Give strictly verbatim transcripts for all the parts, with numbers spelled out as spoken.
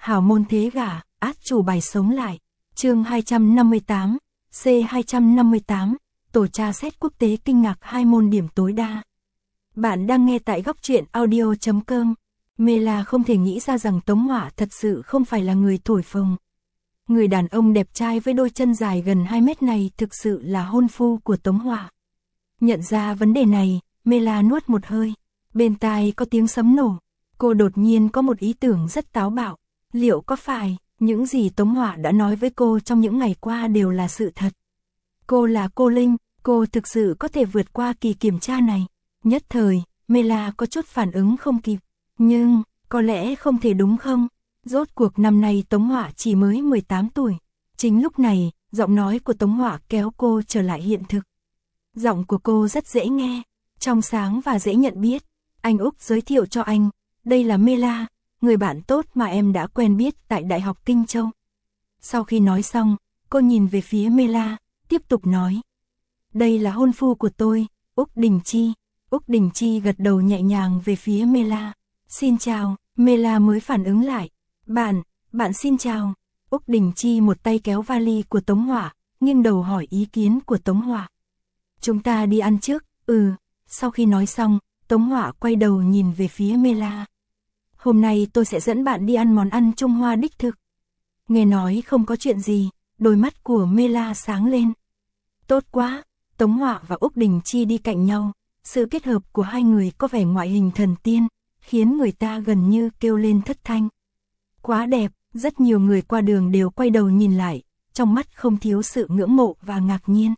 Hảo môn thế gả, át chủ bài sống lại. Chương hai trăm năm mươi tám, C hai trăm năm mươi tám, tổ tra xét quốc tế kinh ngạc hai môn điểm tối đa. Bạn đang nghe tại góc truyện audio chấm com. Mela không thể nghĩ ra rằng Tống Hỏa thật sự không phải là người thổi phồng. Người đàn ông đẹp trai với đôi chân dài gần hai mét này thực sự là hôn phu của Tống Hỏa. Nhận ra vấn đề này, Mela nuốt một hơi. Bên tai có tiếng sấm nổ. Cô đột nhiên có một ý tưởng rất táo bạo. Liệu có phải những gì Tống Hỏa đã nói với cô trong những ngày qua đều là sự thật? Cô là cô Linh, cô thực sự có thể vượt qua kỳ kiểm tra này. Nhất thời, Mela có chút phản ứng không kịp. Nhưng, có lẽ không thể đúng không? Rốt cuộc năm nay Tống Hỏa chỉ mới mười tám tuổi. Chính lúc này, giọng nói của Tống Hỏa kéo cô trở lại hiện thực. Giọng của cô rất dễ nghe, trong sáng và dễ nhận biết. Anh Úc giới thiệu cho anh, đây là Mela, người bạn tốt mà em đã quen biết tại Đại học Kinh Châu. Sau khi nói xong, cô nhìn về phía Mela, tiếp tục nói. Đây là hôn phu của tôi, Úc Đình Chi. Úc Đình Chi gật đầu nhẹ nhàng về phía Mela. Xin chào, Mela mới phản ứng lại. Bạn, bạn xin chào. Úc Đình Chi một tay kéo vali của Tống Hỏa, nghiêng đầu hỏi ý kiến của Tống Hỏa. Chúng ta đi ăn trước, ừ. Sau khi nói xong, Tống Hỏa quay đầu nhìn về phía Mela. Hôm nay tôi sẽ dẫn bạn đi ăn món ăn Trung Hoa đích thực. Nghe nói không có chuyện gì, đôi mắt của Mela sáng lên. Tốt quá, Tống Hỏa và Úc Đình Chi đi cạnh nhau. Sự kết hợp của hai người có vẻ ngoại hình thần tiên, khiến người ta gần như kêu lên thất thanh. Quá đẹp, rất nhiều người qua đường đều quay đầu nhìn lại, trong mắt không thiếu sự ngưỡng mộ và ngạc nhiên.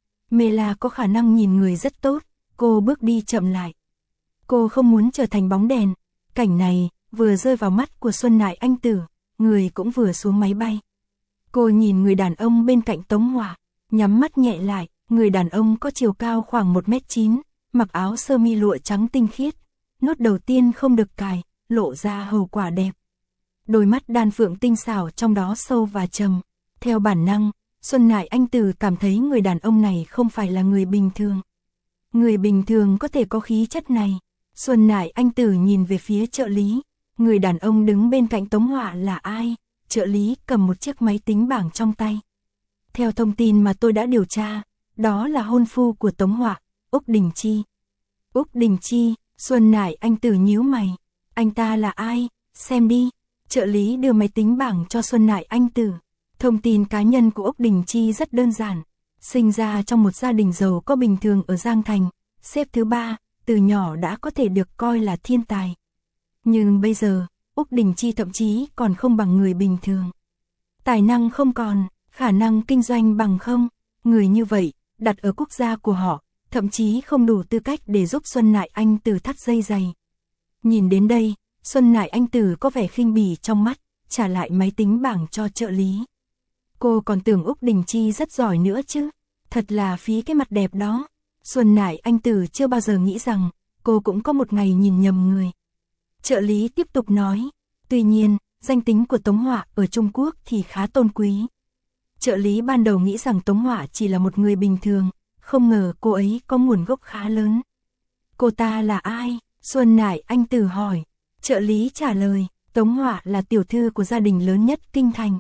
Mela có khả năng nhìn người rất tốt, cô bước đi chậm lại. Cô không muốn trở thành bóng đèn. Cảnh này vừa rơi vào mắt của Xuân Nại Anh Tử, người cũng vừa xuống máy bay. Cô nhìn người đàn ông bên cạnh Tống Hỏa, nhắm mắt nhẹ lại. Người đàn ông có chiều cao khoảng một mét chín, mặc áo sơ mi lụa trắng tinh khiết. Nốt đầu tiên không được cài, lộ ra hầu quả đẹp. Đôi mắt đan phượng tinh xảo trong đó sâu và trầm. Theo bản năng, Xuân Nại Anh Tử cảm thấy người đàn ông này không phải là người bình thường. Người bình thường có thể có khí chất này. Xuân Nại Anh Tử nhìn về phía trợ lý. Người đàn ông đứng bên cạnh Tống Hỏa là ai? Trợ lý cầm một chiếc máy tính bảng trong tay. Theo thông tin mà tôi đã điều tra, đó là hôn phu của Tống Hỏa, Úc Đình Chi. Úc Đình Chi, Xuân Nại Anh Tử nhíu mày. Anh ta là ai? Xem đi. Trợ lý đưa máy tính bảng cho Xuân Nại Anh Tử. Thông tin cá nhân của Úc Đình Chi rất đơn giản. Sinh ra trong một gia đình giàu có bình thường ở Giang Thành, xếp thứ ba, từ nhỏ đã có thể được coi là thiên tài. Nhưng bây giờ, Úc Đình Chi thậm chí còn không bằng người bình thường. Tài năng không còn, khả năng kinh doanh bằng không. Người như vậy, đặt ở quốc gia của họ, thậm chí không đủ tư cách để giúp Xuân Nại Anh Tử thắt dây giày. Nhìn đến đây, Xuân Nại Anh Tử có vẻ khinh bỉ trong mắt, trả lại máy tính bảng cho trợ lý. Cô còn tưởng Úc Đình Chi rất giỏi nữa chứ, thật là phí cái mặt đẹp đó. Xuân Nại Anh Tử chưa bao giờ nghĩ rằng, cô cũng có một ngày nhìn nhầm người. Trợ lý tiếp tục nói, tuy nhiên, danh tính của Tống Hỏa ở Trung Quốc thì khá tôn quý. Trợ lý ban đầu nghĩ rằng Tống Hỏa chỉ là một người bình thường, không ngờ cô ấy có nguồn gốc khá lớn. Cô ta là ai? Xuân Nại Anh Tử hỏi. Trợ lý trả lời, Tống Hỏa là tiểu thư của gia đình lớn nhất Kinh Thành.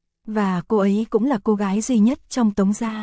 Và cô ấy cũng là cô gái duy nhất trong Tống gia.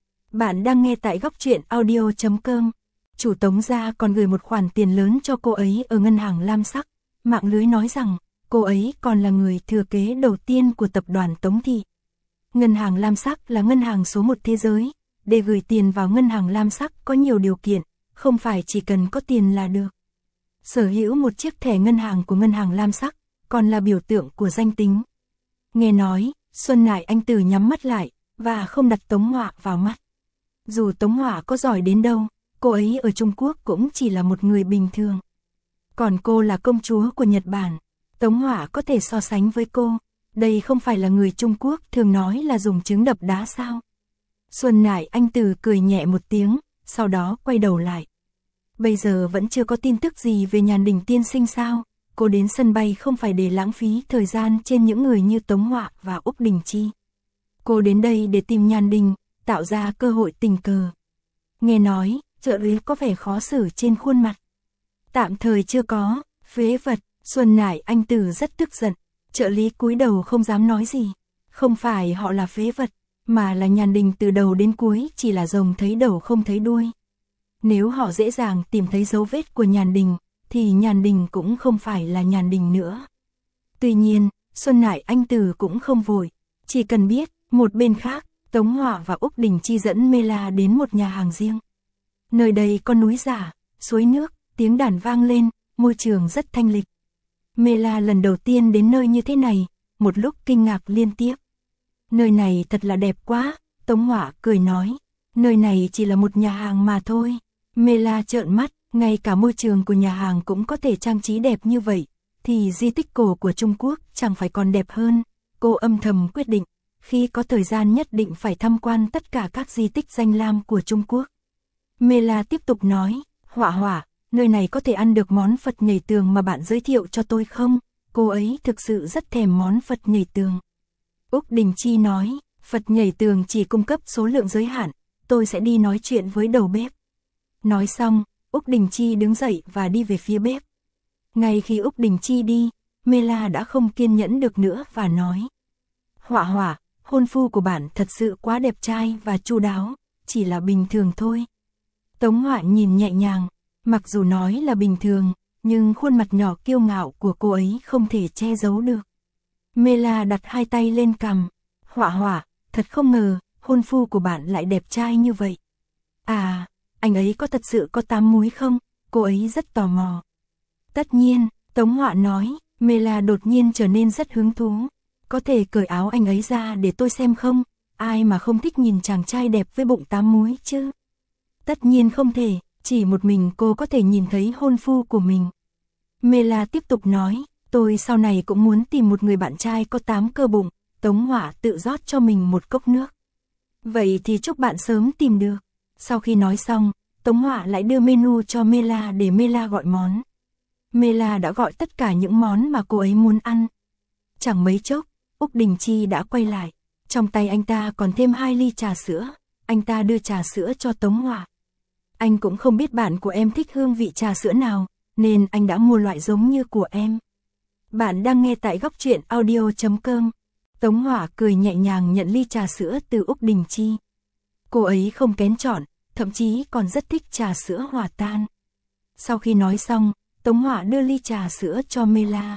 Bạn đang nghe tại góc truyện audio chấm com. Chủ Tống gia còn gửi một khoản tiền lớn cho cô ấy ở ngân hàng Lam Sắc. Mạng lưới nói rằng, cô ấy còn là người thừa kế đầu tiên của tập đoàn Tống Thị. Ngân hàng Lam Sắc là ngân hàng số một thế giới. Để gửi tiền vào ngân hàng Lam Sắc có nhiều điều kiện, không phải chỉ cần có tiền là được. Sở hữu một chiếc thẻ ngân hàng của ngân hàng Lam Sắc, còn là biểu tượng của danh tính. Nghe nói, Xuân Nại Anh Tử nhắm mắt lại, và không đặt Tống Hỏa vào mắt. Dù Tống Hỏa có giỏi đến đâu, cô ấy ở Trung Quốc cũng chỉ là một người bình thường. Còn cô là công chúa của Nhật Bản, Tống Hỏa có thể so sánh với cô. Đây không phải là người Trung Quốc thường nói là dùng trứng đập đá sao? Xuân Nại Anh Tử cười nhẹ một tiếng, sau đó quay đầu lại. Bây giờ vẫn chưa có tin tức gì về Nhàn Đình tiên sinh sao? Cô đến sân bay không phải để lãng phí thời gian trên những người như Tống Hỏa và Úc Đình Chi. Cô đến đây để tìm Nhàn Đình, tạo ra cơ hội tình cờ. Nghe nói, trợ lý có vẻ khó xử trên khuôn mặt. Tạm thời chưa có, phế vật. Xuân Nại Anh Tử rất tức giận. Trợ lý cúi đầu không dám nói gì. Không phải họ là phế vật, mà là Nhàn Đình từ đầu đến cuối chỉ là rồng thấy đầu không thấy đuôi. Nếu họ dễ dàng tìm thấy dấu vết của Nhàn Đình, thì Nhàn Đình cũng không phải là Nhàn Đình nữa. Tuy nhiên, Xuân Nại Anh Tử cũng không vội, chỉ cần biết, một bên khác, Tống Họa và Úc Đình Chi dẫn Mela đến một nhà hàng riêng. Nơi đây có núi giả, suối nước, tiếng đàn vang lên, môi trường rất thanh lịch. Mela lần đầu tiên đến nơi như thế này, một lúc kinh ngạc liên tiếp. Nơi này thật là đẹp quá, Tống Họa cười nói, nơi này chỉ là một nhà hàng mà thôi. Mela trợn mắt, ngay cả môi trường của nhà hàng cũng có thể trang trí đẹp như vậy, thì di tích cổ của Trung Quốc chẳng phải còn đẹp hơn. Cô âm thầm quyết định, khi có thời gian nhất định phải tham quan tất cả các di tích danh lam của Trung Quốc. Mela tiếp tục nói, Họa Họa, nơi này có thể ăn được món Phật nhảy tường mà bạn giới thiệu cho tôi không? Cô ấy thực sự rất thèm món Phật nhảy tường. Úc Đình Chi nói, Phật nhảy tường chỉ cung cấp số lượng giới hạn, tôi sẽ đi nói chuyện với đầu bếp. Nói xong, Úc Đình Chi đứng dậy và đi về phía bếp. Ngay khi Úc Đình Chi đi, Mela đã không kiên nhẫn được nữa và nói, Họa Họa, hôn phu của bạn thật sự quá đẹp trai và chu đáo, chỉ là bình thường thôi. Tống Họa nhìn nhẹ nhàng, mặc dù nói là bình thường, nhưng khuôn mặt nhỏ kiêu ngạo của cô ấy không thể che giấu được. Mela đặt hai tay lên cằm, Họa Họa, thật không ngờ, hôn phu của bạn lại đẹp trai như vậy. À, anh ấy có thật sự có tám múi không? Cô ấy rất tò mò. Tất nhiên, Tống Họa nói, Mela đột nhiên trở nên rất hứng thú. Có thể cởi áo anh ấy ra để tôi xem không? Ai mà không thích nhìn chàng trai đẹp với bụng tám múi chứ? Tất nhiên không thể, chỉ một mình cô có thể nhìn thấy hôn phu của mình. Mela tiếp tục nói, tôi sau này cũng muốn tìm một người bạn trai có tám cơ bụng. Tống Họa tự rót cho mình một cốc nước. Vậy thì chúc bạn sớm tìm được. Sau khi nói xong, Tống Họa lại đưa menu cho Mela để Mela gọi món. Mela đã gọi tất cả những món mà cô ấy muốn ăn. Chẳng mấy chốc, Úc Đình Chi đã quay lại. Trong tay anh ta còn thêm hai ly trà sữa. Anh ta đưa trà sữa cho Tống Họa. Anh cũng không biết bạn của em thích hương vị trà sữa nào, nên anh đã mua loại giống như của em. Bạn đang nghe tại góc truyện audio chấm com. Tống Họa cười nhẹ nhàng nhận ly trà sữa từ Úc Đình Chi. Cô ấy không kén chọn, thậm chí còn rất thích trà sữa hòa tan. Sau khi nói xong, Tống Họa đưa ly trà sữa cho Mela.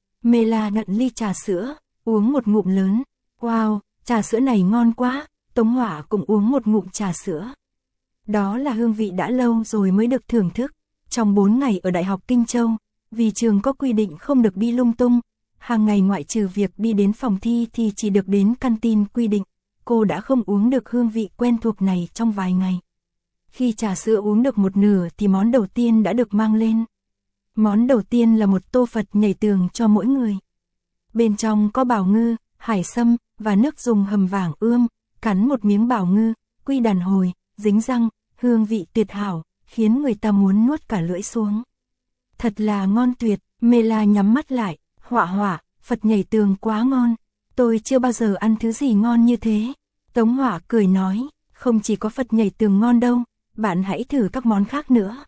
Mela nhận ly trà sữa, uống một ngụm lớn. Wow, trà sữa này ngon quá. Tống Họa cũng uống một ngụm trà sữa. Đó là hương vị đã lâu rồi mới được thưởng thức. Trong bốn ngày ở Đại học Kinh Châu, vì trường có quy định không được đi lung tung, hàng ngày ngoại trừ việc đi đến phòng thi thì chỉ được đến canteen quy định. Cô đã không uống được hương vị quen thuộc này trong vài ngày. Khi trà sữa uống được một nửa thì món đầu tiên đã được mang lên. Món đầu tiên là một tô Phật nhảy tường cho mỗi người. Bên trong có bào ngư, hải sâm và nước dùng hầm vàng ươm. Cắn một miếng bào ngư, quy đàn hồi, dính răng, hương vị tuyệt hảo, khiến người ta muốn nuốt cả lưỡi xuống. Thật là ngon tuyệt. Mela nhắm mắt lại, Họa Họa, Phật nhảy tường quá ngon. Tôi chưa bao giờ ăn thứ gì ngon như thế. Tống Họa cười nói, không chỉ có Phật nhảy tường ngon đâu, bạn hãy thử các món khác nữa.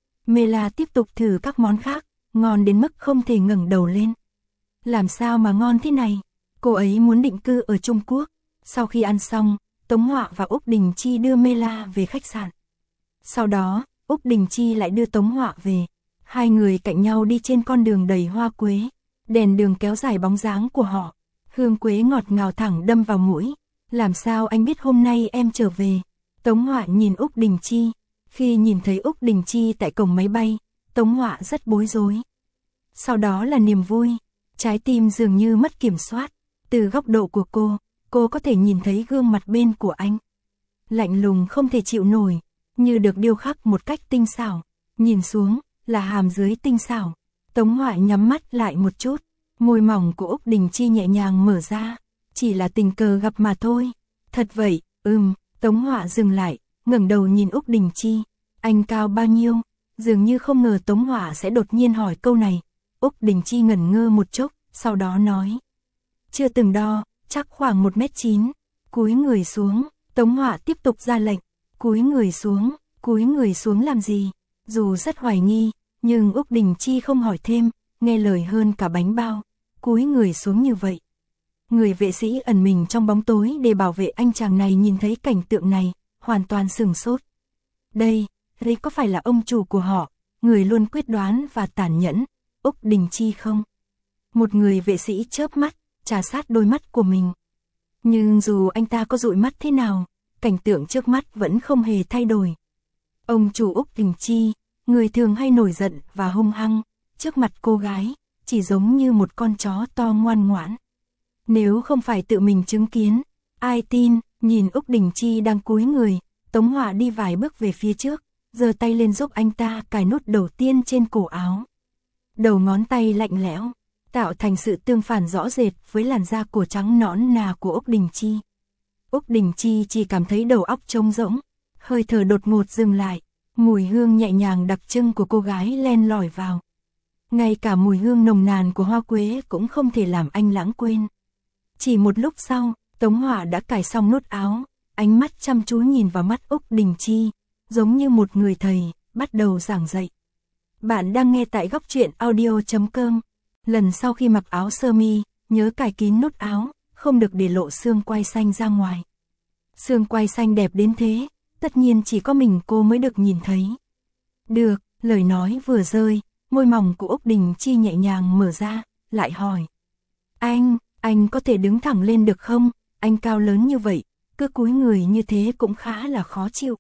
Mela tiếp tục thử các món khác, ngon đến mức không thể ngẩng đầu lên. Làm sao mà ngon thế này? Cô ấy muốn định cư ở Trung Quốc. Sau khi ăn xong, Tống Họa và Úc Đình Chi đưa Mela về khách sạn. Sau đó, Úc Đình Chi lại đưa Tống Họa về. Hai người cạnh nhau đi trên con đường đầy hoa quế. Đèn đường kéo dài bóng dáng của họ. Hương quế ngọt ngào thẳng đâm vào mũi. Làm sao anh biết hôm nay em trở về? Tống Họa nhìn Úc Đình Chi. Khi nhìn thấy Úc Đình Chi tại cổng máy bay, Tống Họa rất bối rối. Sau đó là niềm vui. Trái tim dường như mất kiểm soát. Từ góc độ của cô, cô có thể nhìn thấy gương mặt bên của anh. Lạnh lùng không thể chịu nổi, như được điêu khắc một cách tinh xảo. Nhìn xuống, là hàm dưới tinh xảo. Tống Họa nhắm mắt lại một chút. Môi mỏng của Úc Đình Chi nhẹ nhàng mở ra. Chỉ là tình cờ gặp mà thôi. Thật vậy, ừm. Tống Họa dừng lại, ngẩng đầu nhìn Úc Đình Chi. Anh cao bao nhiêu? Dường như không ngờ Tống Họa sẽ đột nhiên hỏi câu này. Úc Đình Chi ngẩn ngơ một chốc, sau đó nói. Chưa từng đo, chắc khoảng một mét chín. Cúi người xuống, Tống Họa tiếp tục ra lệnh. Cúi người xuống, cúi người xuống làm gì? Dù rất hoài nghi, nhưng Úc Đình Chi không hỏi thêm, nghe lời hơn cả bánh bao. Cúi cúi người xuống như vậy. Người vệ sĩ ẩn mình trong bóng tối để bảo vệ anh chàng này nhìn thấy cảnh tượng này, hoàn toàn sửng sốt. Đây, đây có phải là ông chủ của họ, người luôn quyết đoán và tàn nhẫn, Úc Đình Chi không? Một người vệ sĩ chớp mắt, trà sát đôi mắt của mình. Nhưng dù anh ta có dụi mắt thế nào, cảnh tượng trước mắt vẫn không hề thay đổi. Ông chủ Úc Đình Chi, người thường hay nổi giận và hung hăng, trước mặt cô gái, chỉ giống như một con chó to ngoan ngoãn. Nếu không phải tự mình chứng kiến, ai tin, nhìn Úc Đình Chi đang cúi người, Tống Hỏa đi vài bước về phía trước, giơ tay lên giúp anh ta cài nút đầu tiên trên cổ áo. Đầu ngón tay lạnh lẽo, tạo thành sự tương phản rõ rệt với làn da cổ trắng nõn nà của Úc Đình Chi. Úc Đình Chi chỉ cảm thấy đầu óc trống rỗng, hơi thở đột ngột dừng lại, mùi hương nhẹ nhàng đặc trưng của cô gái len lỏi vào. Ngay cả mùi hương nồng nàn của hoa quế cũng không thể làm anh lãng quên. Chỉ một lúc sau, Tống Hỏa đã cài xong nút áo, ánh mắt chăm chú nhìn vào mắt Úc Đình Chi, giống như một người thầy, bắt đầu giảng dạy. Bạn đang nghe tại góc truyện audio chấm com. Lần sau khi mặc áo sơ mi, nhớ cài kín nút áo, không được để lộ xương quai xanh ra ngoài. Xương quai xanh đẹp đến thế, tất nhiên chỉ có mình cô mới được nhìn thấy. Được, lời nói vừa rơi, môi mỏng của Úc Đình Chi nhẹ nhàng mở ra, lại hỏi. Anh, anh có thể đứng thẳng lên được không? Anh cao lớn như vậy, cứ cúi người như thế cũng khá là khó chịu.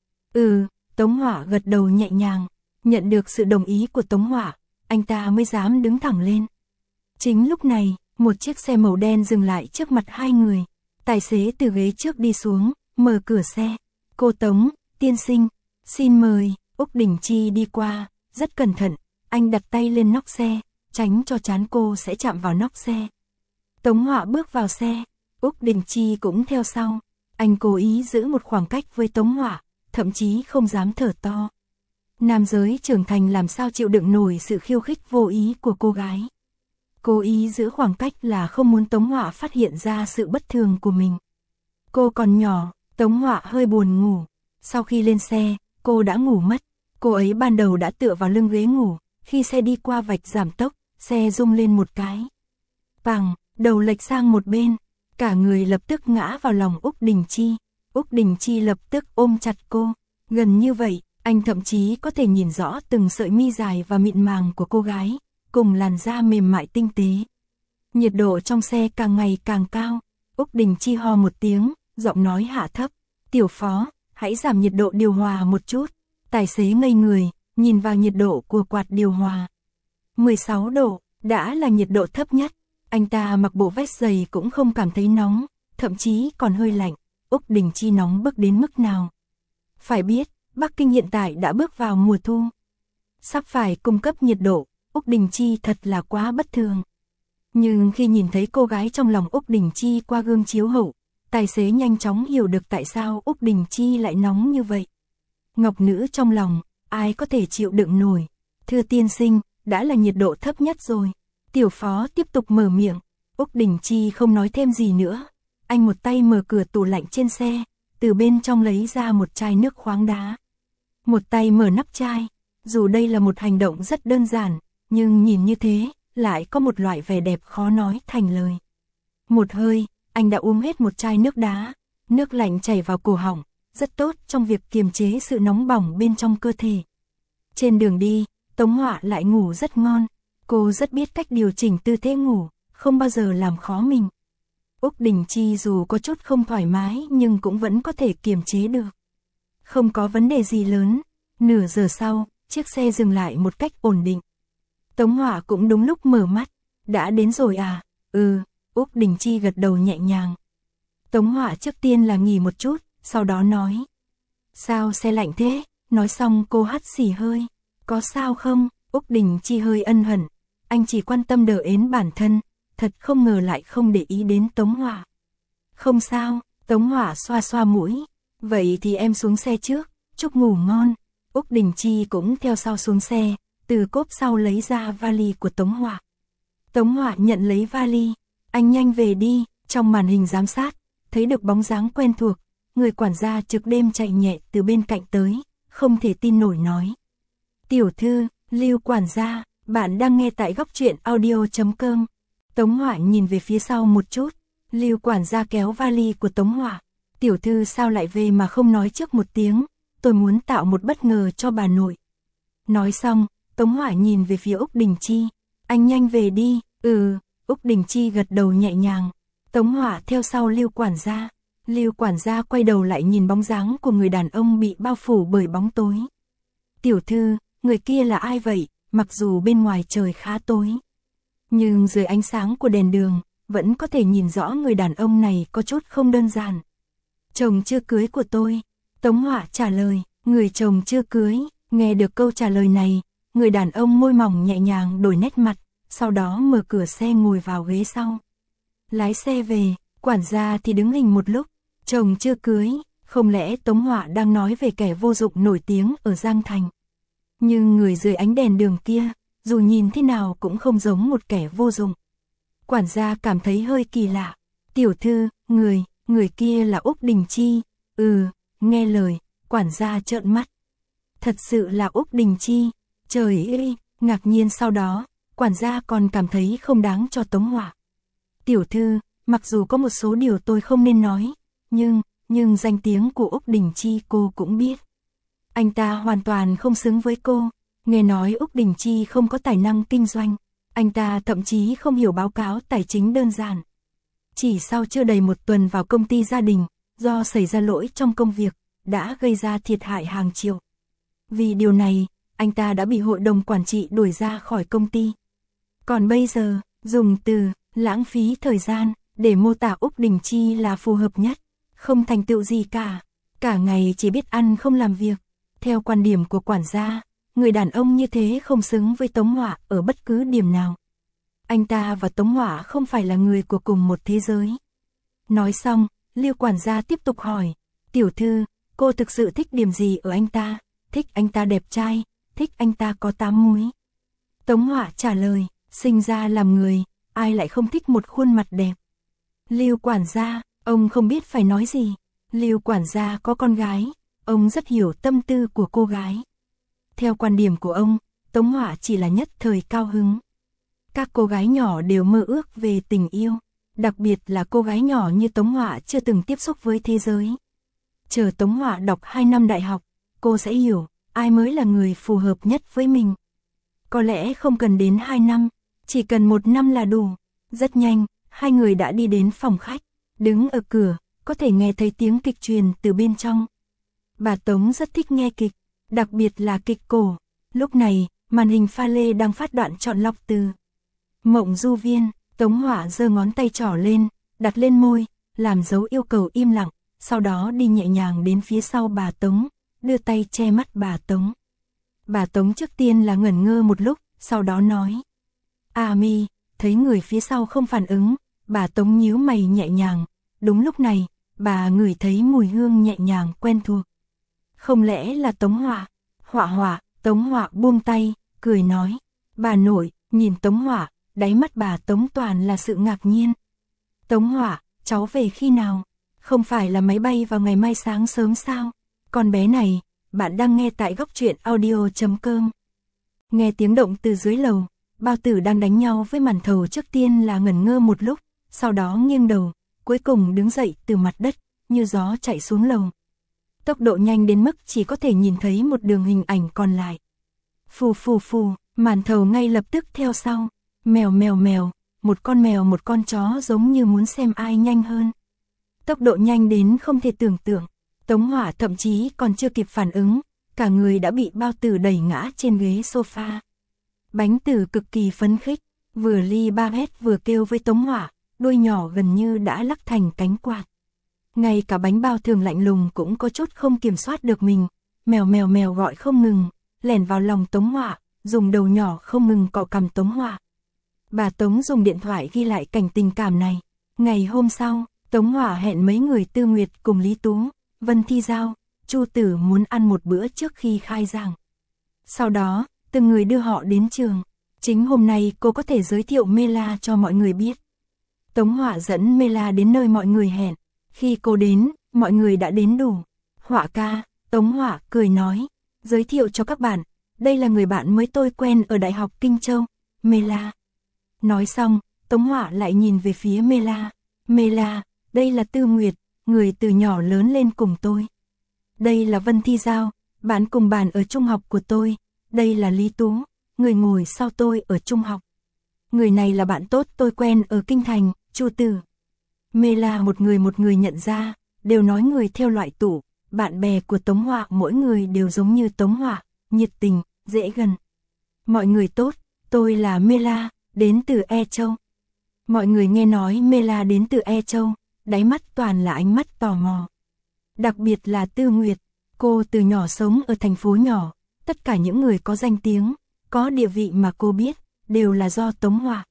Ừ, Tống Hỏa gật đầu nhẹ nhàng, nhận được sự đồng ý của Tống Hỏa, anh ta mới dám đứng thẳng lên. Chính lúc này, một chiếc xe màu đen dừng lại trước mặt hai người. Tài xế từ ghế trước đi xuống, mở cửa xe. Cô Tống, tiên sinh, xin mời. Úc Đình Chi đi qua, rất cẩn thận, anh đặt tay lên nóc xe, tránh cho trán cô sẽ chạm vào nóc xe. Tống Hỏa bước vào xe, Úc Đình Chi cũng theo sau. Anh cố ý giữ một khoảng cách với Tống Hỏa, thậm chí không dám thở to. Nam giới trưởng thành làm sao chịu đựng nổi sự khiêu khích vô ý của cô gái. Cố ý giữ khoảng cách là không muốn Tống Hỏa phát hiện ra sự bất thường của mình. Cô còn nhỏ, Tống Hỏa hơi buồn ngủ. Sau khi lên xe, cô đã ngủ mất. Cô ấy ban đầu đã tựa vào lưng ghế ngủ, khi xe đi qua vạch giảm tốc, xe rung lên một cái. Bàng, đầu lệch sang một bên, cả người lập tức ngã vào lòng Úc Đình Chi. Úc Đình Chi lập tức ôm chặt cô, gần như vậy, anh thậm chí có thể nhìn rõ từng sợi mi dài và mịn màng của cô gái, cùng làn da mềm mại tinh tế. Nhiệt độ trong xe càng ngày càng cao, Úc Đình Chi ho một tiếng, giọng nói hạ thấp, tiểu phó, hãy giảm nhiệt độ điều hòa một chút. Tài xế ngây người, nhìn vào nhiệt độ của quạt điều hòa. mười sáu độ, đã là nhiệt độ thấp nhất, anh ta mặc bộ vest dày cũng không cảm thấy nóng, thậm chí còn hơi lạnh. Úc Đình Chi nóng bức đến mức nào? Phải biết, Bắc Kinh hiện tại đã bước vào mùa thu. Sắp phải cung cấp nhiệt độ, Úc Đình Chi thật là quá bất thường. Nhưng khi nhìn thấy cô gái trong lòng Úc Đình Chi qua gương chiếu hậu, tài xế nhanh chóng hiểu được tại sao Úc Đình Chi lại nóng như vậy. Ngọc nữ trong lòng, ai có thể chịu đựng nổi. Thưa tiên sinh, đã là nhiệt độ thấp nhất rồi. Tiểu phó tiếp tục mở miệng. Úc Đình Chi không nói thêm gì nữa. Anh một tay mở cửa tủ lạnh trên xe, từ bên trong lấy ra một chai nước khoáng đá. Một tay mở nắp chai. Dù đây là một hành động rất đơn giản, nhưng nhìn như thế, lại có một loại vẻ đẹp khó nói thành lời. Một hơi, anh đã uống hết một chai nước đá. Nước lạnh chảy vào cổ họng, rất tốt trong việc kiềm chế sự nóng bỏng bên trong cơ thể. Trên đường đi, Tống Hỏa lại ngủ rất ngon. Cô rất biết cách điều chỉnh tư thế ngủ, không bao giờ làm khó mình. Úc Đình Chi dù có chút không thoải mái nhưng cũng vẫn có thể kiềm chế được. Không có vấn đề gì lớn. Nửa giờ sau, chiếc xe dừng lại một cách ổn định. Tống Hỏa cũng đúng lúc mở mắt. Đã đến rồi à? Ừ, Úc Đình Chi gật đầu nhẹ nhàng. Tống Hỏa trước tiên là nghỉ một chút, sau đó nói. Sao xe lạnh thế? Nói xong cô hắt xì hơi. Có sao không? Úc Đình Chi hơi ân hận. Anh chỉ quan tâm đỡ ến bản thân, thật không ngờ lại không để ý đến Tống Hỏa. Không sao, Tống Hỏa xoa xoa mũi. Vậy thì em xuống xe trước, chúc ngủ ngon. Úc Đình Chi cũng theo sau xuống xe, từ cốp sau lấy ra vali của Tống Hỏa. Tống Hỏa nhận lấy vali, anh nhanh về đi. Trong màn hình giám sát, thấy được bóng dáng quen thuộc, người quản gia trực đêm chạy nhẹ từ bên cạnh tới, không thể tin nổi nói. Tiểu thư, Lưu quản gia, bạn đang nghe tại góc truyện audio chấm com. Tống Họa nhìn về phía sau một chút, Lưu quản gia kéo vali của Tống Họa. Tiểu thư sao lại về mà không nói trước một tiếng, tôi muốn tạo một bất ngờ cho bà nội. Nói xong, Tống Họa nhìn về phía Úc Đình Chi. Anh nhanh về đi. Ừ, Úc Đình Chi gật đầu nhẹ nhàng. Tống Họa theo sau Lưu quản gia. Lưu quản gia quay đầu lại nhìn bóng dáng của người đàn ông bị bao phủ bởi bóng tối. Tiểu thư, người kia là ai vậy? Mặc dù bên ngoài trời khá tối, nhưng dưới ánh sáng của đèn đường, vẫn có thể nhìn rõ người đàn ông này có chút không đơn giản. Chồng chưa cưới của tôi. Tống Họa trả lời, người chồng chưa cưới. Nghe được câu trả lời này, người đàn ông môi mỏng nhẹ nhàng đổi nét mặt, sau đó mở cửa xe ngồi vào ghế sau. Lái xe về, quản gia thì đứng hình một lúc. Chồng chưa cưới, không lẽ Tống Họa đang nói về kẻ vô dụng nổi tiếng ở Giang Thành? Nhưng người dưới ánh đèn đường kia, dù nhìn thế nào cũng không giống một kẻ vô dụng. Quản gia cảm thấy hơi kỳ lạ. Tiểu thư, người, người kia là Úc Đình Chi. Ừ, nghe lời, quản gia trợn mắt. Thật sự là Úc Đình Chi. Trời ơi, ngạc nhiên sau đó, quản gia còn cảm thấy không đáng cho Tống Họa. Tiểu thư, mặc dù có một số điều tôi không nên nói, nhưng, nhưng danh tiếng của Úc Đình Chi cô cũng biết. Anh ta hoàn toàn không xứng với cô. Nghe nói Úc Đình Chi không có tài năng kinh doanh. Anh ta thậm chí không hiểu báo cáo tài chính đơn giản. Chỉ sau chưa đầy một tuần vào công ty gia đình, do xảy ra lỗi trong công việc, đã gây ra thiệt hại hàng triệu. Vì điều này, anh ta đã bị hội đồng quản trị đuổi ra khỏi công ty. Còn bây giờ, dùng từ lãng phí thời gian để mô tả Úc Đình Chi là phù hợp nhất. Không thành tựu gì cả, cả ngày chỉ biết ăn không làm việc. Theo quan điểm của quản gia, người đàn ông như thế không xứng với Tống Họa ở bất cứ điểm nào. Anh ta và Tống Họa không phải là người của cùng một thế giới. Nói xong, Lưu quản gia tiếp tục hỏi, tiểu thư, cô thực sự thích điểm gì ở anh ta? Thích anh ta đẹp trai, thích anh ta có tám múi. Tống Họa trả lời, sinh ra làm người, ai lại không thích một khuôn mặt đẹp. Lưu quản gia, ông không biết phải nói gì. Lưu quản gia có con gái, ông rất hiểu tâm tư của cô gái. Theo quan điểm của ông, Tống Họa chỉ là nhất thời cao hứng. Các cô gái nhỏ đều mơ ước về tình yêu, đặc biệt là cô gái nhỏ như Tống Họa chưa từng tiếp xúc với thế giới. Chờ Tống Họa đọc hai năm đại học, cô sẽ hiểu ai mới là người phù hợp nhất với mình. Có lẽ không cần đến hai năm, chỉ cần một năm là đủ. Rất nhanh, hai người đã đi đến phòng khách, đứng ở cửa, có thể nghe thấy tiếng kịch truyền từ bên trong. Bà Tống rất thích nghe kịch, đặc biệt là kịch cổ. Lúc này, màn hình pha lê đang phát đoạn chọn lọc từ Mộng Du Viên. Tống Họa giơ ngón tay trỏ lên, đặt lên môi, làm dấu yêu cầu im lặng, sau đó đi nhẹ nhàng đến phía sau bà Tống, đưa tay che mắt bà Tống. Bà Tống trước tiên là ngẩn ngơ một lúc, sau đó nói, à mi, thấy người phía sau không phản ứng, bà Tống nhíu mày nhẹ nhàng. Đúng lúc này, bà ngửi thấy mùi hương nhẹ nhàng quen thuộc. Không lẽ là Tống Họa? Họa Họa. Tống Họa buông tay, cười nói, bà nội. Nhìn Tống Họa, đáy mắt bà Tống toàn là sự ngạc nhiên. Tống Họa, cháu về khi nào? Không phải là máy bay vào ngày mai sáng sớm sao? Con bé này, bạn đang nghe tại góc truyện audio chấm com. Nghe tiếng động từ dưới lầu, Bao Tử đang đánh nhau với màn thầu trước tiên là ngẩn ngơ một lúc, sau đó nghiêng đầu, cuối cùng đứng dậy từ mặt đất, như gió chạy xuống lầu. Tốc độ nhanh đến mức chỉ có thể nhìn thấy một đường hình ảnh còn lại. Phù phù phù, màn thầu ngay lập tức theo sau. Mèo mèo mèo, một con mèo một con chó giống như muốn xem ai nhanh hơn. Tốc độ nhanh đến không thể tưởng tượng. Tống Họa thậm chí còn chưa kịp phản ứng, cả người đã bị Bao Tử đẩy ngã trên ghế sofa. Bánh Tử cực kỳ phấn khích, vừa ly ba hét vừa kêu với Tống Họa, đuôi nhỏ gần như đã lắc thành cánh quạt. Ngay cả Bánh Bao thường lạnh lùng cũng có chút không kiểm soát được mình, mèo mèo mèo gọi không ngừng, lẻn vào lòng Tống Họa, dùng đầu nhỏ không ngừng cọ cằm Tống Họa. Bà Tống dùng điện thoại ghi lại cảnh tình cảm này. Ngày hôm sau, Tống Họa hẹn mấy người Tư Nguyệt cùng Lý Tú, Vân Thi Giao, Chu Tử muốn ăn một bữa trước khi khai giảng. Sau đó, từng người đưa họ đến trường. Chính hôm nay cô có thể giới thiệu Mela cho mọi người biết. Tống Họa dẫn Mela đến nơi mọi người hẹn. Khi cô đến, mọi người đã đến đủ. Họa ca, Tống Họa cười nói, giới thiệu cho các bạn, đây là người bạn mới tôi quen ở Đại học Kinh Châu, Mela. Nói xong, Tống Họa lại nhìn về phía Mê La. Mê La, đây là Tư Nguyệt, người từ nhỏ lớn lên cùng tôi. Đây là Vân Thi Giao, bạn cùng bàn ở trung học của tôi. Đây là Lý Tú, người ngồi sau tôi ở trung học. Người này là bạn tốt tôi quen ở Kinh Thành, Chu Tử. Mê La một người một người nhận ra, đều nói người theo loại tủ. Bạn bè của Tống Họa mỗi người đều giống như Tống Họa, nhiệt tình, dễ gần. Mọi người tốt, tôi là Mê La, đến từ E Châu. Mọi người nghe nói Mê La đến từ E Châu, đáy mắt toàn là ánh mắt tò mò. Đặc biệt là Tư Nguyệt, cô từ nhỏ sống ở thành phố nhỏ, tất cả những người có danh tiếng, có địa vị mà cô biết, đều là do Tống Họa.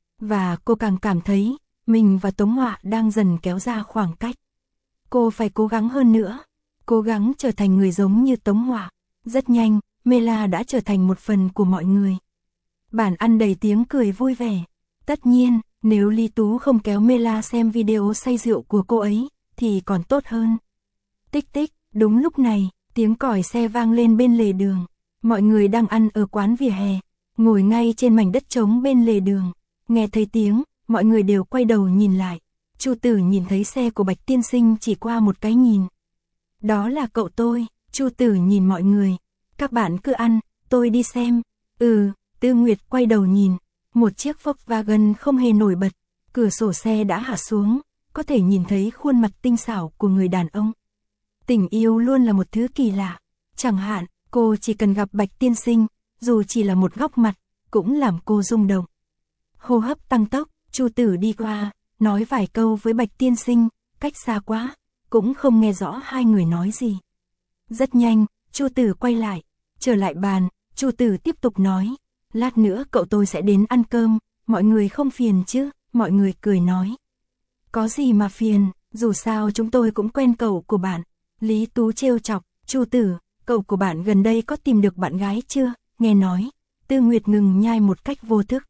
Và cô càng cảm thấy, mình và Tống Họa đang dần kéo ra khoảng cách. Cô phải cố gắng hơn nữa, cố gắng trở thành người giống như Tống Họa. Rất nhanh, Mê La đã trở thành một phần của mọi người. Bàn ăn đầy tiếng cười vui vẻ. Tất nhiên, nếu Lý Tú không kéo Mê La xem video say rượu của cô ấy, thì còn tốt hơn. Tích tích, đúng lúc này, tiếng còi xe vang lên bên lề đường. Mọi người đang ăn ở quán vỉa hè, ngồi ngay trên mảnh đất trống bên lề đường. Nghe thấy tiếng, mọi người đều quay đầu nhìn lại. Chu Tử nhìn thấy xe của Bạch Tiên Sinh chỉ qua một cái nhìn. Đó là cậu tôi. Chu Tử nhìn mọi người. Các bạn cứ ăn, tôi đi xem. Ừ, Tư Nguyệt quay đầu nhìn. Một chiếc Volkswagen không hề nổi bật. Cửa sổ xe đã hạ xuống, có thể nhìn thấy khuôn mặt tinh xảo của người đàn ông. Tình yêu luôn là một thứ kỳ lạ. Chẳng hạn, cô chỉ cần gặp Bạch Tiên Sinh, dù chỉ là một góc mặt, cũng làm cô rung động. Hô hấp tăng tốc, Chu Tử đi qua, nói vài câu với Bạch Tiên Sinh, cách xa quá, cũng không nghe rõ hai người nói gì. Rất nhanh, Chu Tử quay lại, trở lại bàn, Chu Tử tiếp tục nói, lát nữa cậu tôi sẽ đến ăn cơm, mọi người không phiền chứ, mọi người cười nói. Có gì mà phiền, dù sao chúng tôi cũng quen cậu của bạn. Lý Tú trêu chọc, Chu Tử, cậu của bạn gần đây có tìm được bạn gái chưa, nghe nói. Tư Nguyệt ngừng nhai một cách vô thức.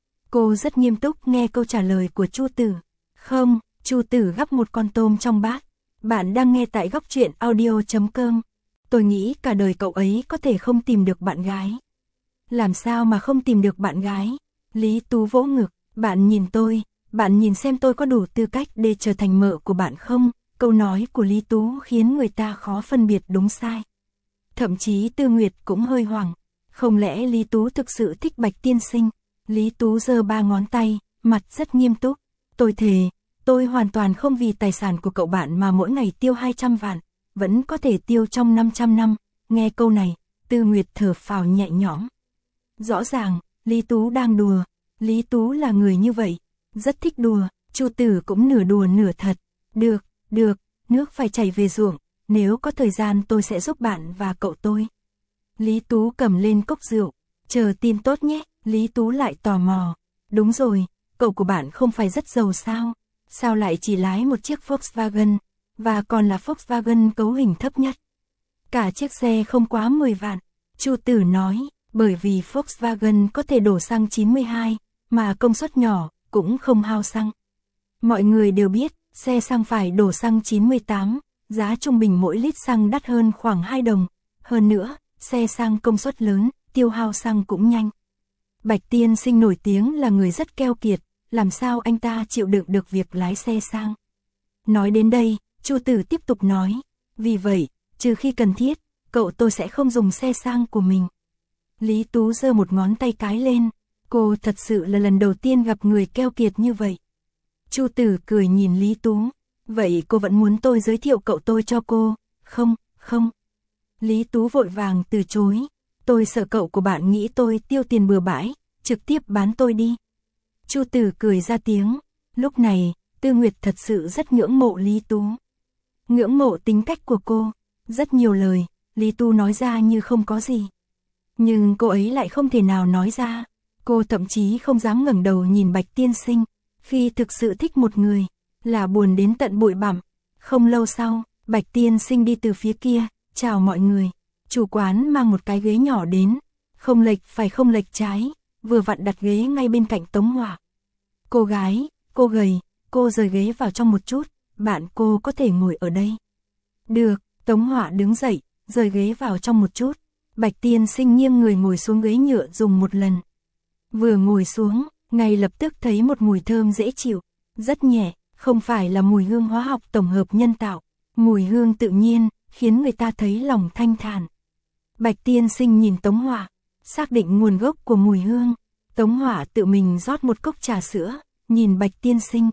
Cô rất nghiêm túc nghe câu trả lời của Chu Tử. Không, Chu Tử gắp một con tôm trong bát. Bạn đang nghe tại góc truyện audio chấm com. Tôi nghĩ cả đời cậu ấy có thể không tìm được bạn gái. Làm sao mà không tìm được bạn gái? Lý Tú vỗ ngực, bạn nhìn tôi, bạn nhìn xem tôi có đủ tư cách để trở thành mợ của bạn không? Câu nói của Lý Tú khiến người ta khó phân biệt đúng sai. Thậm chí Tư Nguyệt cũng hơi hoảng. Không lẽ Lý Tú thực sự thích Bạch Tiên Sinh? Lý Tú giơ ba ngón tay, mặt rất nghiêm túc. Tôi thề, tôi hoàn toàn không vì tài sản của cậu bạn mà mỗi ngày tiêu hai trăm vạn, vẫn có thể tiêu trong năm trăm năm. Nghe câu này, Tư Nguyệt thở phào nhẹ nhõm. Rõ ràng, Lý Tú đang đùa. Lý Tú là người như vậy, rất thích đùa. Chu Tử cũng nửa đùa nửa thật. Được, được, nước phải chảy về ruộng. Nếu có thời gian tôi sẽ giúp bạn và cậu tôi. Lý Tú cầm lên cốc rượu. Chờ tin tốt nhé. Lý Tú lại tò mò. Đúng rồi, cậu của bạn không phải rất giàu sao? Sao lại chỉ lái một chiếc Volkswagen, và còn là Volkswagen cấu hình thấp nhất? Cả chiếc xe không quá mười vạn. Chu Tử nói, bởi vì Volkswagen có thể đổ xăng chín mươi hai, mà công suất nhỏ, cũng không hao xăng. Mọi người đều biết, xe xăng phải đổ xăng chín mươi tám, giá trung bình mỗi lít xăng đắt hơn khoảng hai đồng. Hơn nữa, xe xăng công suất lớn, tiêu hao xăng cũng nhanh. Bạch Tiên Sinh nổi tiếng là người rất keo kiệt, làm sao anh ta chịu đựng được việc lái xe sang. Nói đến đây, Chu Tử tiếp tục nói, vì vậy, trừ khi cần thiết, cậu tôi sẽ không dùng xe sang của mình. Lý Tú giơ một ngón tay cái lên, cô thật sự là lần đầu tiên gặp người keo kiệt như vậy. Chu Tử cười nhìn Lý Tú, vậy cô vẫn muốn tôi giới thiệu cậu tôi cho cô, không, không. Lý Tú vội vàng từ chối, tôi sợ cậu của bạn nghĩ tôi tiêu tiền bừa bãi, trực tiếp bán tôi đi. Chu Tử cười ra tiếng, lúc này, Tư Nguyệt thật sự rất ngưỡng mộ Lý Tú. Ngưỡng mộ tính cách của cô, rất nhiều lời, Lý Tú nói ra như không có gì. Nhưng cô ấy lại không thể nào nói ra, cô thậm chí không dám ngẩng đầu nhìn Bạch Tiên Sinh, khi thực sự thích một người, là buồn đến tận bụi bặm. Không lâu sau, Bạch Tiên Sinh đi từ phía kia, chào mọi người, chủ quán mang một cái ghế nhỏ đến, không lệch phải không lệch trái, vừa vặn đặt ghế ngay bên cạnh Tống Họa. Cô gái, cô gầy, cô rời ghế vào trong một chút, bạn cô có thể ngồi ở đây. Được, Tống Họa đứng dậy, rời ghế vào trong một chút. Bạch Tiên Sinh nghiêng người ngồi xuống ghế nhựa dùng một lần. Vừa ngồi xuống, ngay lập tức thấy một mùi thơm dễ chịu, rất nhẹ, không phải là mùi hương hóa học tổng hợp nhân tạo, mùi hương tự nhiên, khiến người ta thấy lòng thanh thản. Bạch tiên sinh nhìn Tống Hỏa, xác định nguồn gốc của mùi hương. Tống Hỏa tự mình rót một cốc trà sữa, nhìn Bạch tiên sinh.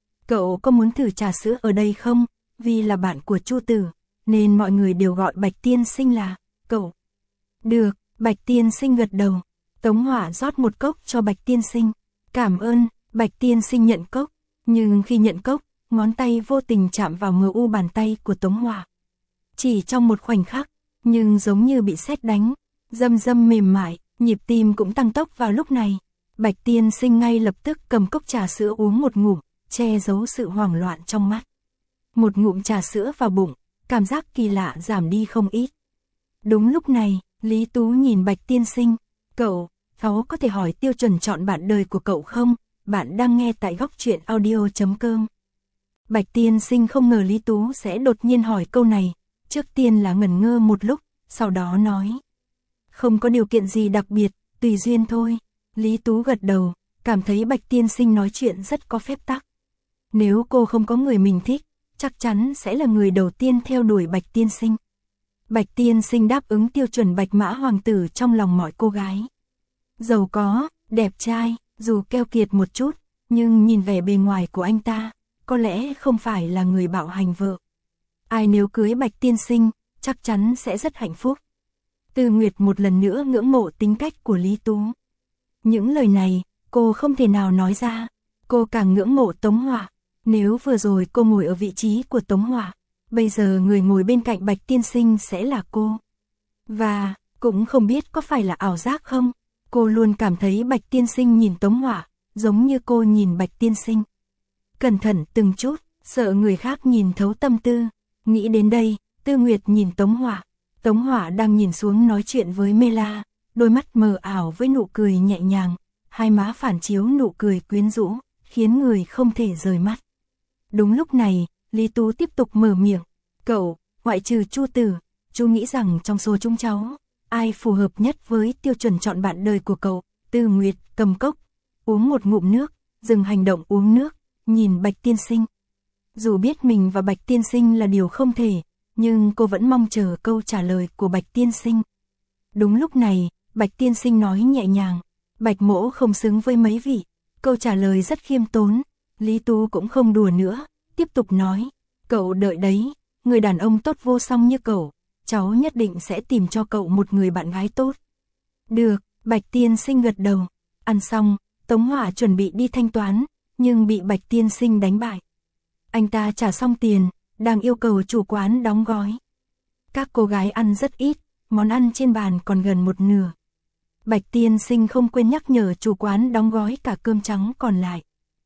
Cậu có muốn thử trà sữa ở đây không? Vì là bạn của Chu Tử, nên mọi người đều gọi Bạch tiên sinh là cậu. Được, Bạch tiên sinh gật đầu. Tống Hỏa rót một cốc cho Bạch tiên sinh. Cảm ơn, Bạch tiên sinh nhận cốc. Nhưng khi nhận cốc, ngón tay vô tình chạm vào mờ u bàn tay của Tống Hỏa. Chỉ trong một khoảnh khắc, nhưng giống như bị sét đánh, râm râm mềm mại, nhịp tim cũng tăng tốc vào lúc này. Bạch tiên sinh ngay lập tức cầm cốc trà sữa uống một ngụm, che giấu sự hoảng loạn trong mắt. Một ngụm trà sữa vào bụng, cảm giác kỳ lạ giảm đi không ít. Đúng lúc này, Lý Tú nhìn Bạch tiên sinh, cậu, cháu có thể hỏi tiêu chuẩn chọn bạn đời của cậu không? Bạn đang nghe tại góc truyện audio chấm com. Bạch tiên sinh không ngờ Lý Tú sẽ đột nhiên hỏi câu này, trước tiên là ngẩn ngơ một lúc, sau đó nói. Không có điều kiện gì đặc biệt, tùy duyên thôi. Lý Tú gật đầu, cảm thấy Bạch tiên sinh nói chuyện rất có phép tắc. Nếu cô không có người mình thích, chắc chắn sẽ là người đầu tiên theo đuổi Bạch tiên sinh. Bạch tiên sinh đáp ứng tiêu chuẩn Bạch Mã hoàng tử trong lòng mọi cô gái. Giàu có, đẹp trai, dù keo kiệt một chút, nhưng nhìn vẻ bề ngoài của anh ta, có lẽ không phải là người bạo hành vợ. Ai nếu cưới Bạch tiên sinh, chắc chắn sẽ rất hạnh phúc. Tư Nguyệt một lần nữa ngưỡng mộ tính cách của Lý Tú. Những lời này, cô không thể nào nói ra, cô càng ngưỡng mộ Tống Hỏa. Nếu vừa rồi cô ngồi ở vị trí của Tống Hỏa, bây giờ người ngồi bên cạnh Bạch tiên sinh sẽ là cô. Và, cũng không biết có phải là ảo giác không, cô luôn cảm thấy Bạch tiên sinh nhìn Tống Hỏa, giống như cô nhìn Bạch tiên sinh. Cẩn thận từng chút, sợ người khác nhìn thấu tâm tư. Nghĩ đến đây, Tư Nguyệt nhìn Tống Hỏa. Tống Hỏa đang nhìn xuống nói chuyện với Mê La, đôi mắt mờ ảo với nụ cười nhẹ nhàng, hai má phản chiếu nụ cười quyến rũ, khiến người không thể rời mắt. Đúng lúc này, Lý Tú tiếp tục mở miệng, cậu, ngoại trừ Chu Tử, chú nghĩ rằng trong số chúng cháu, ai phù hợp nhất với tiêu chuẩn chọn bạn đời của cậu? Tư Nguyệt cầm cốc, uống một ngụm nước, dừng hành động uống nước, nhìn Bạch tiên sinh. Dù biết mình và Bạch tiên sinh là điều không thể, nhưng cô vẫn mong chờ câu trả lời của Bạch tiên sinh. Đúng lúc này, Bạch tiên sinh nói nhẹ nhàng, Bạch mỗ không xứng với mấy vị. Câu trả lời rất khiêm tốn. Lý Tú cũng không đùa nữa, tiếp tục nói, cậu đợi đấy, người đàn ông tốt vô song như cậu, cháu nhất định sẽ tìm cho cậu một người bạn gái tốt. Được, Bạch tiên sinh gật đầu. Ăn xong, Tống Hỏa chuẩn bị đi thanh toán, nhưng bị Bạch tiên sinh đánh bại. Anh ta trả xong tiền, đang yêu cầu chủ quán đóng gói. Các cô gái ăn rất ít, món ăn trên bàn còn gần một nửa. Bạch tiên sinh không quên nhắc nhở chủ quán đóng gói cả cơm trắng còn lại.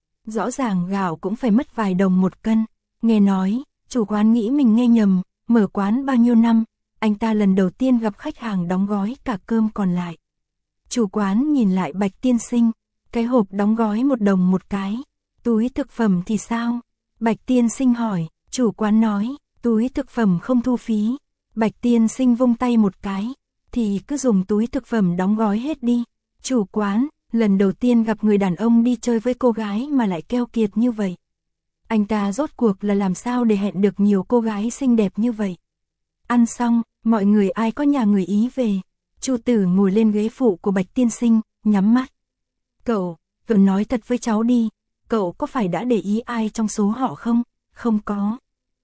Rõ ràng gạo cũng phải mất vài đồng một cân. Nghe nói, chủ quán nghĩ mình nghe nhầm, mở quán bao nhiêu năm, anh ta lần đầu tiên gặp khách hàng đóng gói cả cơm còn lại. Chủ quán nhìn lại Bạch tiên sinh, cái hộp đóng gói một đồng một cái, túi thực phẩm thì sao? Bạch tiên sinh hỏi, chủ quán nói, túi thực phẩm không thu phí. Bạch tiên sinh vung tay một cái, thì cứ dùng túi thực phẩm đóng gói hết đi. Chủ quán, lần đầu tiên gặp người đàn ông đi chơi với cô gái mà lại keo kiệt như vậy. Anh ta rốt cuộc là làm sao để hẹn được nhiều cô gái xinh đẹp như vậy. Ăn xong, mọi người ai có nhà người Ý về. Chu Tử ngồi lên ghế phụ của Bạch tiên sinh, nhắm mắt. Cậu, cậu nói thật với cháu đi, cậu có phải đã để ý ai trong số họ không? Không có.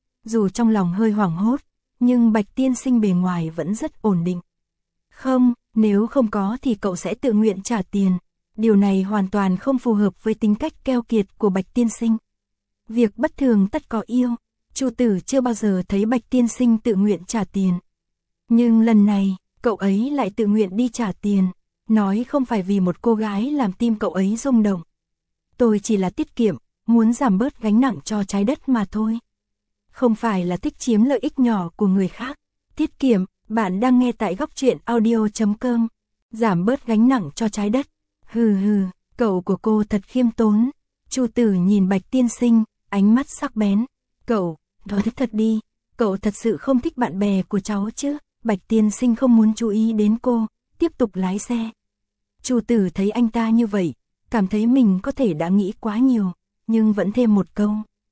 Dù trong lòng hơi hoảng hốt, nhưng Bạch tiên sinh bề ngoài vẫn rất ổn định. Không, nếu không có thì cậu sẽ tự nguyện trả tiền. Điều này hoàn toàn không phù hợp với tính cách keo kiệt của Bạch tiên sinh. Việc bất thường tất có yêu, Chu Tử chưa bao giờ thấy Bạch tiên sinh tự nguyện trả tiền. Nhưng lần này, cậu ấy lại tự nguyện đi trả tiền, nói không phải vì một cô gái làm tim cậu ấy rung động. Tôi chỉ là tiết kiệm, muốn giảm bớt gánh nặng cho trái đất mà thôi. Không phải là thích chiếm lợi ích nhỏ của người khác. Tiết kiệm, bạn đang nghe tại góc truyện audio chấm com. Giảm bớt gánh nặng cho trái đất. Hừ hừ, cậu của cô thật khiêm tốn. Chu Tử nhìn Bạch tiên sinh, ánh mắt sắc bén. Cậu, nói thật đi, cậu thật sự không thích bạn bè của cháu chứ? Bạch tiên sinh không muốn chú ý đến cô, tiếp tục lái xe. Chu Tử thấy anh ta như vậy, cảm thấy mình có thể đã nghĩ quá nhiều, nhưng vẫn thêm một câu.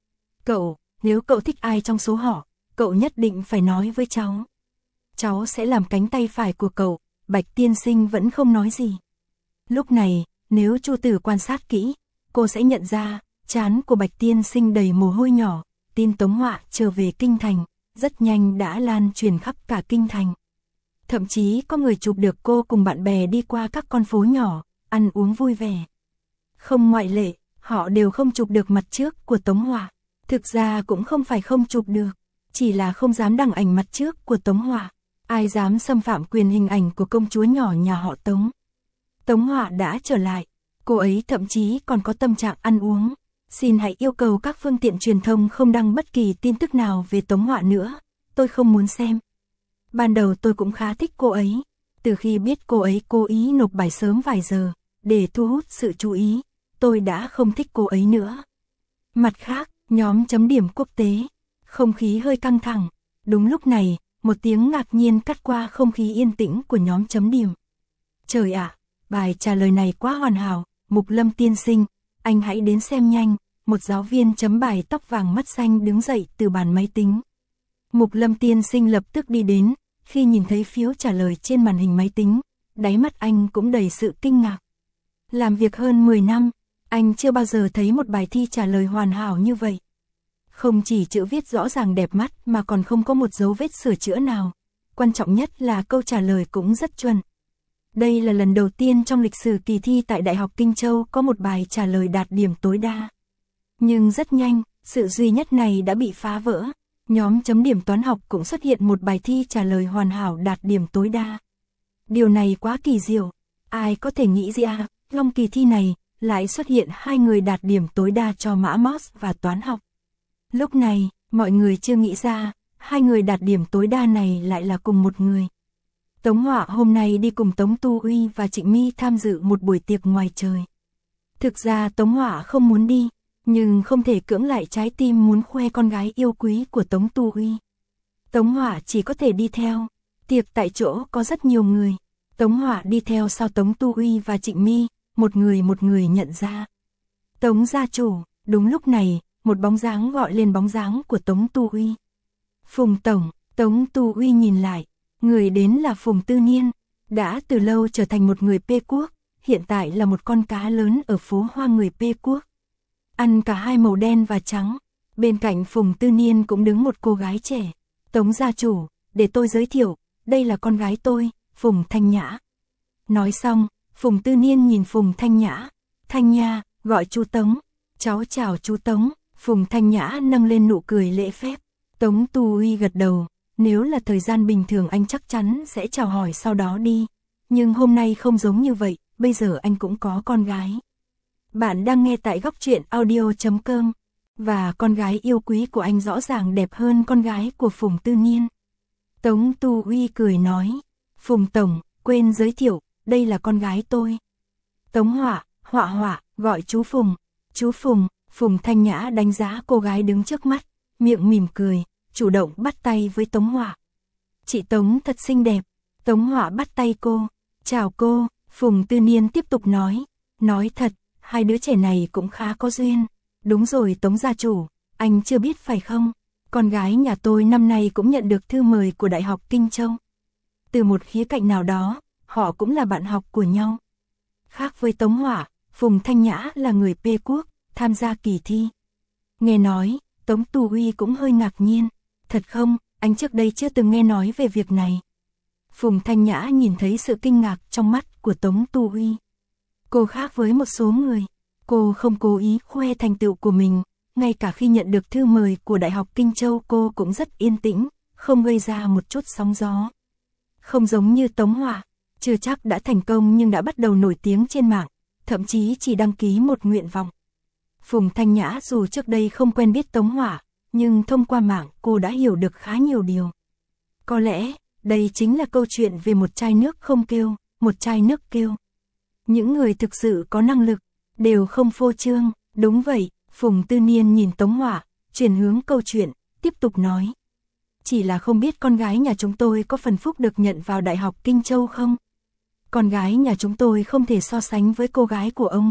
Cậu, nếu cậu thích ai trong số họ, cậu nhất định phải nói với cháu. Cháu sẽ làm cánh tay phải của cậu. Bạch tiên sinh vẫn không nói gì. Lúc này, nếu Chu Tử quan sát kỹ, cô sẽ nhận ra, trán của Bạch tiên sinh đầy mồ hôi nhỏ. Tin Tống Họa trở về kinh thành, rất nhanh đã lan truyền khắp cả kinh thành. Thậm chí có người chụp được cô cùng bạn bè đi qua các con phố nhỏ, ăn uống vui vẻ. Không ngoại lệ, họ đều không chụp được mặt trước của Tống Họa. Thực ra cũng không phải không chụp được, chỉ là không dám đăng ảnh mặt trước của Tống Họa. Ai dám xâm phạm quyền hình ảnh của công chúa nhỏ nhà họ Tống. Tống Họa đã trở lại, cô ấy thậm chí còn có tâm trạng ăn uống. Xin hãy yêu cầu các phương tiện truyền thông không đăng bất kỳ tin tức nào về Tống Họa nữa, tôi không muốn xem. Ban đầu tôi cũng khá thích cô ấy, từ khi biết cô ấy cố ý nộp bài sớm vài giờ, để thu hút sự chú ý, tôi đã không thích cô ấy nữa. Mặt khác, nhóm chấm điểm quốc tế, không khí hơi căng thẳng, đúng lúc này, một tiếng ngạc nhiên cắt qua không khí yên tĩnh của nhóm chấm điểm. Trời ạ, bài trả lời này quá hoàn hảo, Mục Lâm tiên sinh, anh hãy đến xem nhanh. Một giáo viên chấm bài tóc vàng mắt xanh đứng dậy từ bàn máy tính. Mục Lâm tiên sinh lập tức đi đến, khi nhìn thấy phiếu trả lời trên màn hình máy tính, đáy mắt anh cũng đầy sự kinh ngạc. Làm việc hơn mười năm, anh chưa bao giờ thấy một bài thi trả lời hoàn hảo như vậy. Không chỉ chữ viết rõ ràng đẹp mắt mà còn không có một dấu vết sửa chữa nào. Quan trọng nhất là câu trả lời cũng rất chuẩn. Đây là lần đầu tiên trong lịch sử kỳ thi tại Đại học Kinh Châu có một bài trả lời đạt điểm tối đa. Nhưng rất nhanh, sự duy nhất này đã bị phá vỡ. Nhóm chấm điểm toán học cũng xuất hiện một bài thi trả lời hoàn hảo đạt điểm tối đa. Điều này quá kỳ diệu. Ai có thể nghĩ ra, trong kỳ thi này, lại xuất hiện hai người đạt điểm tối đa cho mã Morse và toán học. Lúc này, mọi người chưa nghĩ ra, hai người đạt điểm tối đa này lại là cùng một người. Tống Họa hôm nay đi cùng Tống Tu Uy và Trịnh My tham dự một buổi tiệc ngoài trời. Thực ra Tống Họa không muốn đi, nhưng không thể cưỡng lại trái tim muốn khoe con gái yêu quý của Tống Tu Uy. Tống Họa chỉ có thể đi theo. Tiệc tại chỗ có rất nhiều người. Tống Họa đi theo sau Tống Tu Uy và Trịnh My, một người một người nhận ra. Tống gia chủ, đúng lúc này, một bóng dáng gọi lên bóng dáng của Tống Tu Uy. Phùng tổng, Tống Tu Uy nhìn lại, người đến là Phùng Tư Niên, đã từ lâu trở thành một người P quốc, hiện tại là một con cá lớn ở phố hoa người P quốc. Ăn cả hai màu đen và trắng, bên cạnh Phùng Tư Niên cũng đứng một cô gái trẻ. Tống gia chủ, để tôi giới thiệu, đây là con gái tôi, Phùng Thanh Nhã. Nói xong, Phùng Tư Niên nhìn Phùng Thanh Nhã, Thanh Nha, gọi chú Tống, cháu chào chú Tống. Phùng Thanh Nhã nâng lên nụ cười lễ phép. Tống Tu Uy gật đầu, nếu là thời gian bình thường anh chắc chắn sẽ chào hỏi sau đó đi. Nhưng hôm nay không giống như vậy, bây giờ anh cũng có con gái. Bạn đang nghe tại góc truyện audio chấm com, và con gái yêu quý của anh rõ ràng đẹp hơn con gái của Phùng Tư Niên. Tống Tu Uy cười nói, Phùng tổng, quên giới thiệu, đây là con gái tôi. Tống Họa, Họa Họa, gọi chú Phùng, chú Phùng. Phùng Thanh Nhã đánh giá cô gái đứng trước mắt, miệng mỉm cười, chủ động bắt tay với Tống Họa. Chị Tống thật xinh đẹp. Tống Họa bắt tay cô, chào cô. Phùng Tư Niên tiếp tục nói, nói thật, hai đứa trẻ này cũng khá có duyên. Đúng rồi Tống gia chủ, anh chưa biết phải không? Con gái nhà tôi năm nay cũng nhận được thư mời của Đại học Kinh Châu. Từ một khía cạnh nào đó, họ cũng là bạn học của nhau. Khác với Tống Họa, Phùng Thanh Nhã là người P quốc, tham gia kỳ thi. Nghe nói, Tống Tu Uy cũng hơi ngạc nhiên. Thật không, anh trước đây chưa từng nghe nói về việc này. Phùng Thanh Nhã nhìn thấy sự kinh ngạc trong mắt của Tống Tu Uy. Cô khác với một số người, cô không cố ý khoe thành tựu của mình, ngay cả khi nhận được thư mời của Đại học Kinh Châu cô cũng rất yên tĩnh, không gây ra một chút sóng gió. Không giống như Tống Họa, chưa chắc đã thành công nhưng đã bắt đầu nổi tiếng trên mạng, thậm chí chỉ đăng ký một nguyện vọng. Phùng Thanh Nhã dù trước đây không quen biết Tống Họa, nhưng thông qua mạng cô đã hiểu được khá nhiều điều. Có lẽ, đây chính là câu chuyện về một chai nước không kêu, một chai nước kêu. Những người thực sự có năng lực, đều không phô trương. Đúng vậy, Phùng Tư Niên nhìn Tống Họa, chuyển hướng câu chuyện, tiếp tục nói. Chỉ là không biết con gái nhà chúng tôi có phần phúc được nhận vào Đại học Kinh Châu không? Con gái nhà chúng tôi không thể so sánh với cô gái của ông.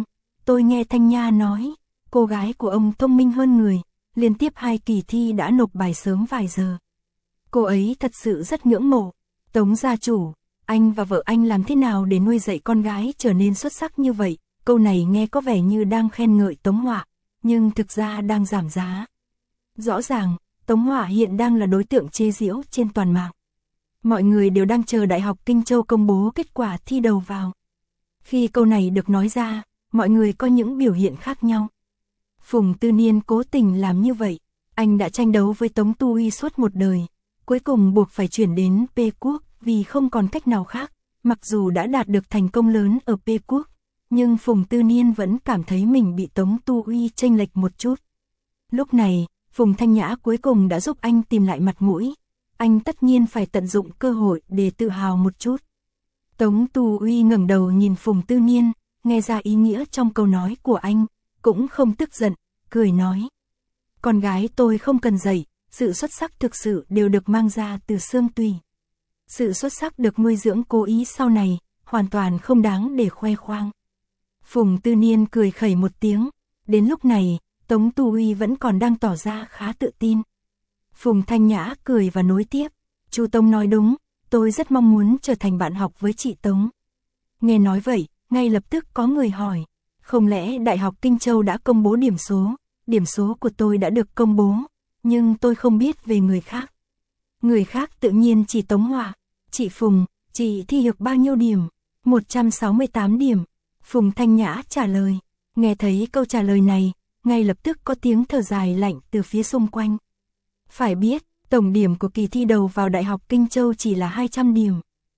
tôi nghe Thanh Nha nói, cô gái của ông thông minh hơn người, liên tiếp hai kỳ thi đã nộp bài sớm vài giờ. Cô ấy thật sự rất ngưỡng mộ. Tống gia chủ, anh và vợ anh làm thế nào để nuôi dạy con gái trở nên xuất sắc như vậy? Câu này nghe có vẻ như đang khen ngợi Tống Họa, nhưng thực ra đang giảm giá. Rõ ràng, Tống Họa hiện đang là đối tượng chế giễu trên toàn mạng. Mọi người đều đang chờ Đại học Kinh Châu công bố kết quả thi đầu vào. Khi câu này được nói ra, mọi người có những biểu hiện khác nhau. Phùng Tư Niên cố tình làm như vậy, anh đã tranh đấu với Tống Tu Uy suốt một đời, cuối cùng buộc phải chuyển đến P Quốc vì không còn cách nào khác. Mặc dù đã đạt được thành công lớn ở P Quốc, nhưng Phùng Tư Niên vẫn cảm thấy mình bị Tống Tu Uy chênh lệch một chút. Lúc này, Phùng Thanh Nhã cuối cùng đã giúp anh tìm lại mặt mũi. Anh tất nhiên phải tận dụng cơ hội để tự hào một chút. Tống Tu Uy ngẩng đầu nhìn Phùng Tư Niên, nghe ra ý nghĩa trong câu nói của anh, cũng không tức giận, cười nói. Con gái tôi không cần dạy, sự xuất sắc thực sự đều được mang ra từ xương tùy. Sự xuất sắc được nuôi dưỡng cố ý sau này, hoàn toàn không đáng để khoe khoang. Phùng Tư Niên cười khẩy một tiếng, đến lúc này, Tống Tu Uy vẫn còn đang tỏ ra khá tự tin. Phùng Thanh Nhã cười và nối tiếp, chú Tống nói đúng, tôi rất mong muốn trở thành bạn học với chị Tống. Nghe nói vậy, ngay lập tức có người hỏi, không lẽ Đại học Kinh Châu đã công bố điểm số? Điểm số của tôi đã được công bố, nhưng tôi không biết về người khác. Người khác tự nhiên chỉ Tống Họa. Chị Phùng, chị thi được bao nhiêu điểm? một trăm sáu mươi tám điểm. Phùng Thanh Nhã trả lời. Nghe thấy câu trả lời này, ngay lập tức có tiếng thở dài lạnh từ phía xung quanh. Phải biết, tổng điểm của kỳ thi đầu vào Đại học Kinh Châu chỉ là hai trăm điểm.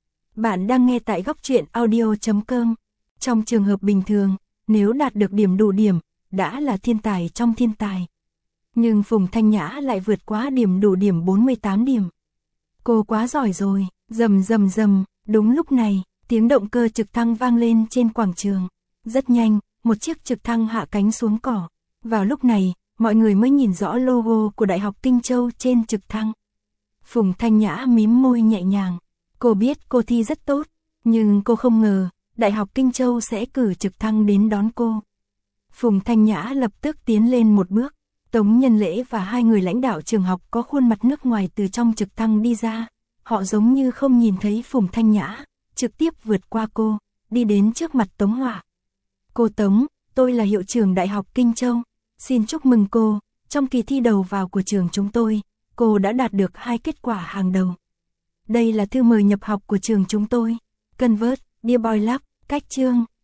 Bạn đang nghe tại góc truyện audio chấm com. Trong trường hợp bình thường, nếu đạt được điểm đủ điểm, đã là thiên tài trong thiên tài. Nhưng Phùng Thanh Nhã lại vượt quá điểm đủ điểm bốn mươi tám điểm. Cô quá giỏi rồi, rầm rầm rầm, đúng lúc này, tiếng động cơ trực thăng vang lên trên quảng trường. Rất nhanh, một chiếc trực thăng hạ cánh xuống cỏ. Vào lúc này, mọi người mới nhìn rõ logo của Đại học Kinh Châu trên trực thăng. Phùng Thanh Nhã mím môi nhẹ nhàng. Cô biết cô thi rất tốt, nhưng cô không ngờ, Đại học Kinh Châu sẽ cử trực thăng đến đón cô. Phùng Thanh Nhã lập tức tiến lên một bước. Tống Nhân Lễ và hai người lãnh đạo trường học có khuôn mặt nước ngoài từ trong trực thăng đi ra. Họ giống như không nhìn thấy Phùng Thanh Nhã, trực tiếp vượt qua cô, đi đến trước mặt Tống Họa. Cô Tống, tôi là hiệu trưởng Đại học Kinh Châu. Xin chúc mừng cô, trong kỳ thi đầu vào của trường chúng tôi, cô đã đạt được hai kết quả hàng đầu. Đây là thư mời nhập học của trường chúng tôi. Convert, Dear Boy Lab, cách chương.